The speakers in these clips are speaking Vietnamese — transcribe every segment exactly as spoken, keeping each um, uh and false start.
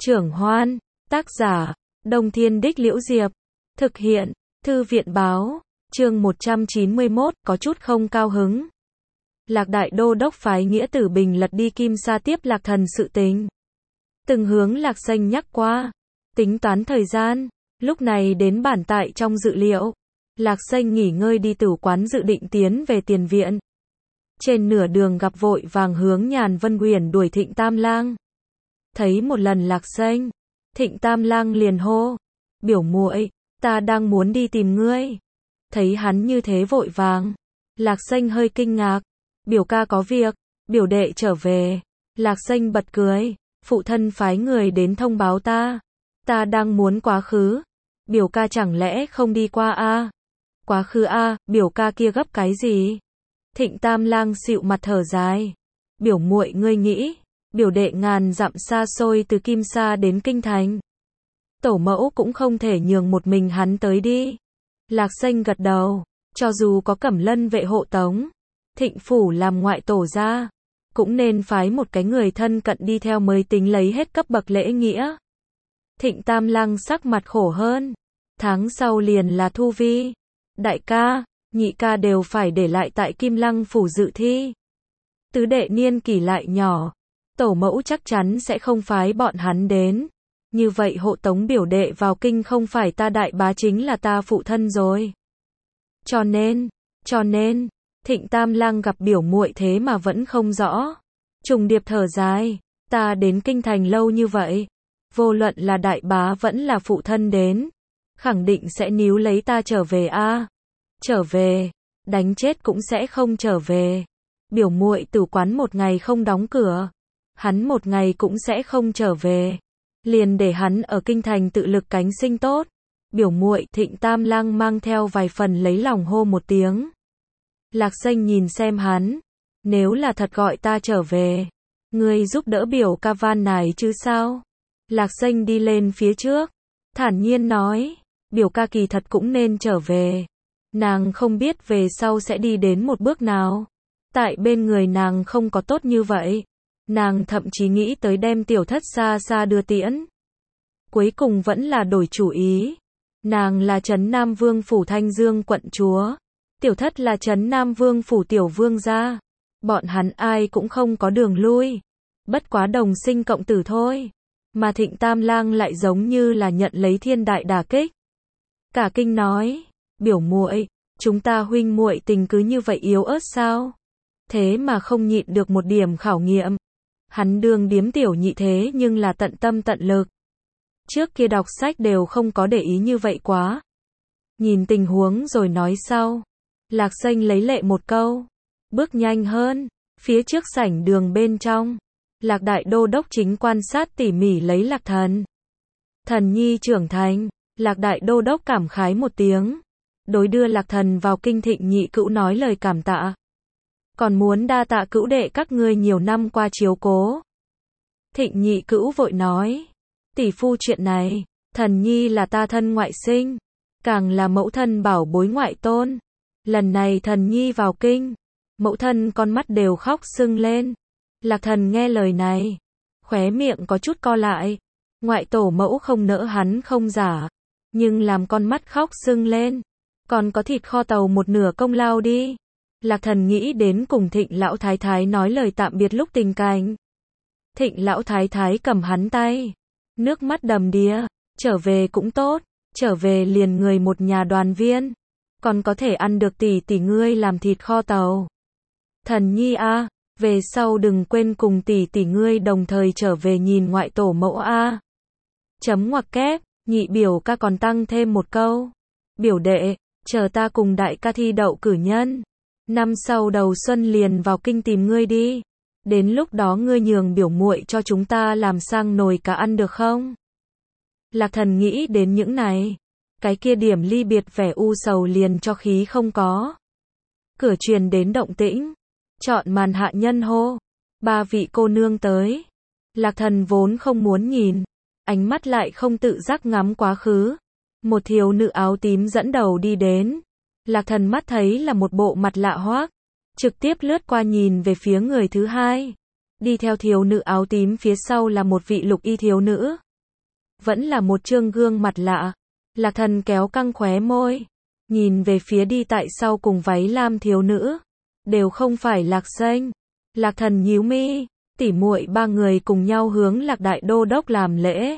Trưởng Hoan, tác giả, Đông Thiên Đích Liễu Diệp, thực hiện, Thư viện Báo, chương một trăm chín mươi mốt, có chút không cao hứng. Lạc Đại Đô đốc phái Nghĩa Tử Bình lật đi Kim Sa tiếp Lạc Thần sự tình. Từng hướng Lạc Xanh nhắc qua, tính toán thời gian, lúc này đến bản tại trong dự liệu. Lạc Xanh nghỉ ngơi đi tử quán dự định tiến về tiền viện. Trên nửa đường gặp vội vàng hướng Nhàn Vân Uyển đuổi Thịnh Tam Lang. Thấy một lần Lạc Xanh, Thịnh Tam Lang liền hô, biểu muội, ta đang muốn đi tìm ngươi. Thấy hắn như thế vội vàng, Lạc Xanh hơi kinh ngạc, biểu ca có việc, biểu đệ trở về. Lạc Xanh bật cười, phụ thân phái người đến thông báo ta, ta đang muốn quá khứ, biểu ca chẳng lẽ không đi qua a? À? Quá khứ a, à, biểu ca kia gấp cái gì? Thịnh Tam Lang xịu mặt thở dài, biểu muội ngươi nghĩ, biểu đệ ngàn dặm xa xôi từ Kim Sa đến Kinh Thành, tổ mẫu cũng không thể nhường một mình hắn tới đi. Lạc Xanh gật đầu, cho dù có Cẩm Lân vệ hộ tống, Thịnh phủ làm ngoại tổ ra, cũng nên phái một cái người thân cận đi theo mới tính lấy hết cấp bậc lễ nghĩa. Thịnh Tam Lang sắc mặt khổ hơn, tháng sau liền là thu vi, đại ca, nhị ca đều phải để lại tại Kim Lăng phủ dự thi. Tứ đệ niên kỷ lại nhỏ, tổ mẫu chắc chắn sẽ không phái bọn hắn đến. Như vậy hộ tống biểu đệ vào kinh không phải ta đại bá chính là ta phụ thân rồi. Cho nên, cho nên, Thịnh Tam Lang gặp biểu muội thế mà vẫn không rõ. Trùng điệp thở dài, ta đến Kinh Thành lâu như vậy, vô luận là đại bá vẫn là phụ thân đến, khẳng định sẽ níu lấy ta trở về a. À, trở về, đánh chết cũng sẽ không trở về. Biểu muội tử quán một ngày không đóng cửa, hắn một ngày cũng sẽ không trở về. Liền để hắn ở Kinh Thành tự lực cánh sinh tốt. Biểu muội, Thịnh Tam Lang mang theo vài phần lấy lòng hô một tiếng. Lạc Xanh nhìn xem hắn, nếu là thật gọi ta trở về, ngươi giúp đỡ biểu ca van này chứ sao? Lạc Xanh đi lên phía trước, thản nhiên nói, biểu ca kỳ thật cũng nên trở về. Nàng không biết về sau sẽ đi đến một bước nào. Tại bên người nàng không có tốt như vậy. Nàng thậm chí nghĩ tới đem tiểu thất xa xa đưa tiễn. Cuối cùng vẫn là đổi chủ ý. Nàng là Trấn Nam Vương phủ Thanh Dương quận chúa. Tiểu thất là Trấn Nam Vương phủ tiểu vương gia. Bọn hắn ai cũng không có đường lui. Bất quá đồng sinh cộng tử thôi. Mà Thịnh Tam Lang lại giống như là nhận lấy thiên đại đả kích. Cả kinh nói, biểu muội, chúng ta huynh muội tình cứ như vậy yếu ớt sao? Thế mà không nhịn được một điểm khảo nghiệm. Hắn đương điếm tiểu nhị thế nhưng là tận tâm tận lực. Trước kia đọc sách đều không có để ý như vậy quá. Nhìn tình huống rồi nói sau. Lạc Xanh lấy lệ một câu. Bước nhanh hơn. Phía trước sảnh đường bên trong. Lạc Đại Đô đốc chính quan sát tỉ mỉ lấy Lạc Thần. Thần nhi trưởng thành. Lạc Đại Đô đốc cảm khái một tiếng. Đối đưa Lạc Thần vào kinh Thịnh nhị cữu nói lời cảm tạ. Còn muốn đa tạ cữu đệ các ngươi nhiều năm qua chiếu cố. Thịnh nhị cữu vội nói, tỷ phu chuyện này, thần nhi là ta thân ngoại sinh, càng là mẫu thân bảo bối ngoại tôn. Lần này thần nhi vào kinh, mẫu thân con mắt đều khóc sưng lên. Lạc Thần nghe lời này, khóe miệng có chút co lại. Ngoại tổ mẫu không nỡ hắn không giả, nhưng làm con mắt khóc sưng lên, còn có thịt kho tàu một nửa công lao đi. Lạc Thần nghĩ đến cùng Thịnh lão thái thái nói lời tạm biệt lúc tình cảnh. Thịnh lão thái thái cầm hắn tay, nước mắt đầm đìa, trở về cũng tốt, trở về liền người một nhà đoàn viên, còn có thể ăn được tỷ tỷ ngươi làm thịt kho tàu. Thần nhi a, à, về sau đừng quên cùng tỷ tỷ ngươi đồng thời trở về nhìn ngoại tổ mẫu a. À. Chấm ngoặc kép, nhị biểu ca còn tăng thêm một câu. Biểu đệ, chờ ta cùng đại ca thi đậu cử nhân. Năm sau đầu xuân liền vào kinh tìm ngươi đi. Đến lúc đó ngươi nhường biểu muội cho chúng ta làm sang nồi cá ăn được không? Lạc Thần nghĩ đến những này. Cái kia điểm ly biệt vẻ u sầu liền cho khí không có. Cửa truyền đến động tĩnh. Chọn màn hạ nhân hô. Ba vị cô nương tới. Lạc Thần vốn không muốn nhìn. Ánh mắt lại không tự giác ngắm quá khứ. Một thiếu nữ áo tím dẫn đầu đi đến. Lạc Thần mắt thấy là một bộ mặt lạ hoắc, trực tiếp lướt qua nhìn về phía người thứ hai. Đi theo thiếu nữ áo tím phía sau là một vị lục y thiếu nữ. vẫn là một trương gương mặt lạ. Lạc Thần kéo căng khóe môi, nhìn về phía đi tại sau cùng váy lam thiếu nữ, đều không phải Lạc Xanh. Lạc Thần nhíu mi, tỉ muội ba người cùng nhau hướng Lạc Đại Đô Đốc làm lễ.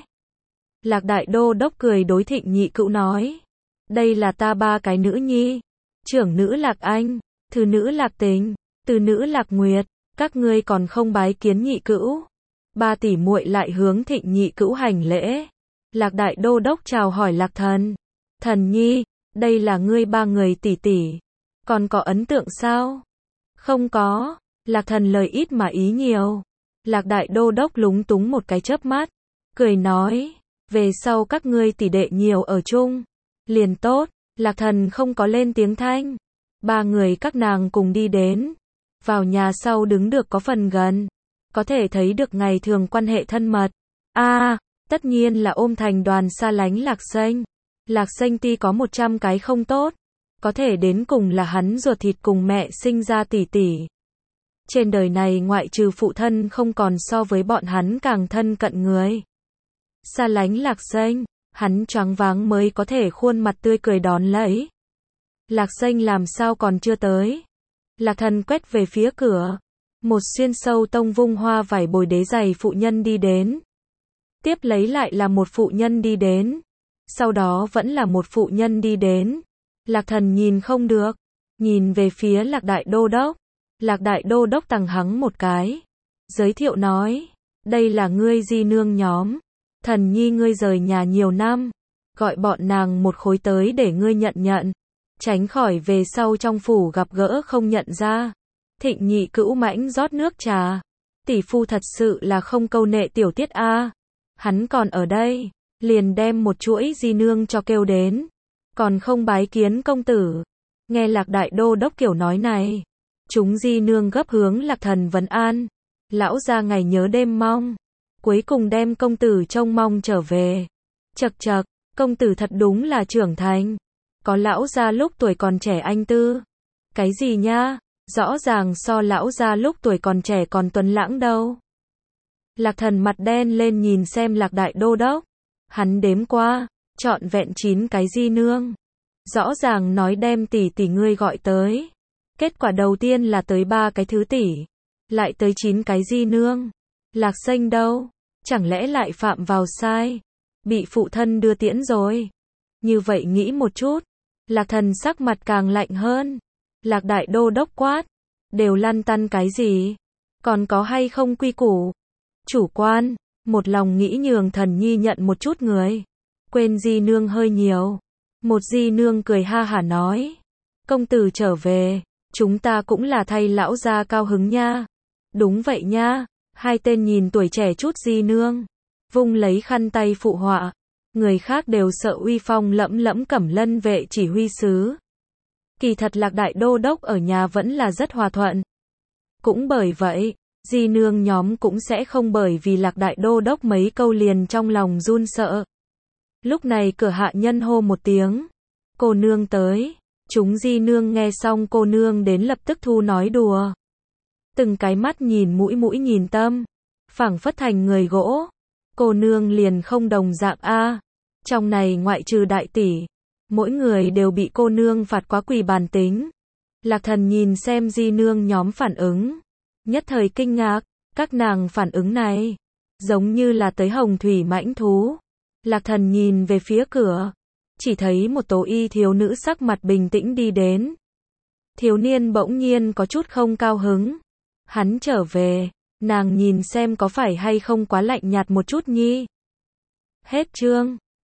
Lạc Đại Đô Đốc cười đối Thịnh Nhị Cữu nói, đây là ta ba cái nữ nhi, trưởng nữ Lạc Anh, thứ nữ Lạc Tình, từ nữ Lạc Nguyệt, các ngươi còn không bái kiến Nhị Cữu. Ba tỷ muội lại hướng Thịnh Nhị Cữu hành lễ. Lạc Đại Đô Đốc chào hỏi Lạc Thần, Thần nhi, đây là ngươi ba người tỷ tỷ, còn có ấn tượng sao? Không có. Lạc Thần lời ít mà ý nhiều. Lạc Đại Đô Đốc lúng túng một cái chớp mắt, cười nói, về sau các ngươi tỷ đệ nhiều ở chung, liền tốt. Lạc Thần không có lên tiếng thanh. Ba người các nàng cùng đi đến, vào nhà sau đứng được có phần gần, có thể thấy được ngày thường quan hệ thân mật. A, à, tất nhiên là ôm thành đoàn xa lánh Lạc Xanh. Lạc Xanh ti có một trăm cái không tốt, có thể đến cùng là hắn ruột thịt cùng mẹ sinh ra tỷ tỷ. Trên đời này ngoại trừ phụ thân không còn so với bọn hắn càng thân cận người. Xa lánh Lạc Xanh, hắn choáng váng mới có thể khuôn mặt tươi cười đón lấy. Lạc Xanh làm sao còn chưa tới? Lạc Thần quét về phía cửa, một xuyên sâu tông vung hoa vải bồi đế giày phụ nhân đi đến. Tiếp lấy lại là một phụ nhân đi đến, sau đó vẫn là một phụ nhân đi đến. Lạc Thần nhìn không được, nhìn về phía Lạc Đại Đô Đốc. Lạc Đại Đô Đốc tằng hắng một cái, giới thiệu nói, đây là ngươi di nương nhóm, Thần nhi ngươi rời nhà nhiều năm, gọi bọn nàng một khối tới để ngươi nhận nhận, tránh khỏi về sau trong phủ gặp gỡ không nhận ra. Thịnh Nhị Cữu mãnh rót nước trà, tỷ phu thật sự là không câu nệ tiểu tiết a. Hắn còn ở đây, liền đem một chuỗi di nương cho kêu đến, còn không bái kiến công tử. Nghe Lạc Đại Đô Đốc kiểu nói này, chúng di nương gấp hướng Lạc Thần vấn an, lão gia ngày nhớ đêm mong, cuối cùng đem công tử trông mong trở về. Chậc chậc, công tử thật đúng là trưởng thành, có lão gia lúc tuổi còn trẻ anh tư. Cái gì nha, rõ ràng so lão gia lúc tuổi còn trẻ còn tuấn lãng đâu. Lạc Thần mặt đen lên nhìn xem Lạc Đại Đô Đốc, hắn đếm qua, trọn vẹn chín cái di nương. Rõ ràng nói đem tỷ tỷ ngươi gọi tới, kết quả đầu tiên là tới ba cái thứ tỷ, lại tới chín cái di nương. Lạc Xanh đâu, chẳng lẽ lại phạm vào sai, bị phụ thân đưa tiễn rồi? Như vậy nghĩ một chút, Lạc Thần sắc mặt càng lạnh hơn. Lạc Đại Đô Đốc quát, đều lăn tăn cái gì, còn có hay không quy củ? Chủ quan, một lòng nghĩ nhường Thần nhi nhận một chút người, quên di nương hơi nhiều. Một di nương cười ha hả nói, công tử trở về, chúng ta cũng là thay lão gia cao hứng nha. Đúng vậy nha. Hai tên nhìn tuổi trẻ chút di nương, vung lấy khăn tay phụ họa. Người khác đều sợ uy phong lẫm lẫm Cẩm Lân vệ chỉ huy sứ. Kỳ thật Lạc Đại Đô Đốc ở nhà vẫn là rất hòa thuận. Cũng bởi vậy, di nương nhóm cũng sẽ không bởi vì Lạc Đại Đô Đốc mấy câu liền trong lòng run sợ. Lúc này cửa hạ nhân hô một tiếng, cô nương tới. Chúng di nương nghe xong cô nương đến lập tức thu nói đùa. Từng cái mắt nhìn mũi mũi nhìn tâm, phảng phất thành người gỗ. Cô nương liền không đồng dạng a. Trong này ngoại trừ đại tỷ, mỗi người đều bị cô nương phạt quá quỳ bàn tính. Lạc Thần nhìn xem di nương nhóm phản ứng, nhất thời kinh ngạc, các nàng phản ứng này, giống như là tới hồng thủy mãnh thú. Lạc Thần nhìn về phía cửa, chỉ thấy một tố y thiếu nữ sắc mặt bình tĩnh đi đến. Thiếu niên bỗng nhiên có chút không cao hứng. Hắn trở về, nàng nhìn xem có phải hay không quá lạnh nhạt một chút nhi. Hết chương.